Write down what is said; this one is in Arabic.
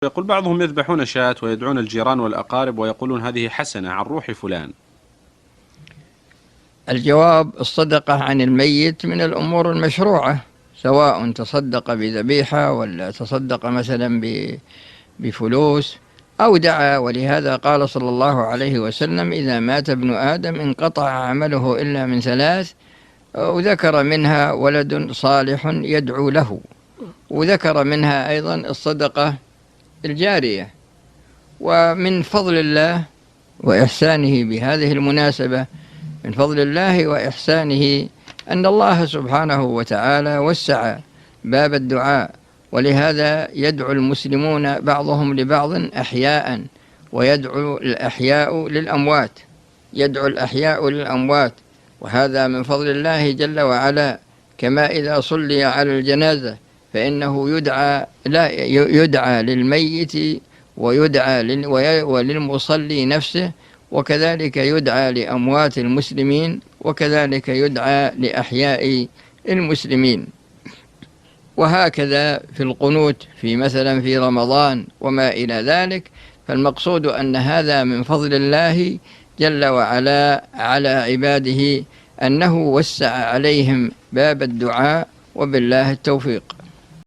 يقول بعضهم يذبحون شاة ويدعون الجيران والأقارب ويقولون هذه حسنة عن روح فلان. الجواب: الصدقة عن الميت من الأمور المشروعة، سواء تصدق بذبيحة ولا تصدق مثلا بفلوس أو دعا. ولهذا قال صلى الله عليه وسلم: إذا مات ابن آدم انقطع عمله إلا من ثلاث، وذكر منها ولد صالح يدعو له، وذكر منها أيضا الصدقة الجارية. ومن فضل الله وإحسانه بهذه المناسبة، من فضل الله وإحسانه أن الله سبحانه وتعالى وسع باب الدعاء، ولهذا يدعو المسلمون بعضهم لبعض أحياء، ويدعو الأحياء للأموات، يدعو الأحياء للأموات، وهذا من فضل الله جل وعلا. كما إذا صلي على الجنازة فإنه يدعى للميت ويدعى وللمصلي نفسه، وكذلك يدعى لأموات المسلمين، وكذلك يدعى لأحياء المسلمين. وهكذا في القنوت مثلا في رمضان وما إلى ذلك. فالمقصود أن هذا من فضل الله جل وعلا على عباده، أنه وسع عليهم باب الدعاء، وبالله التوفيق.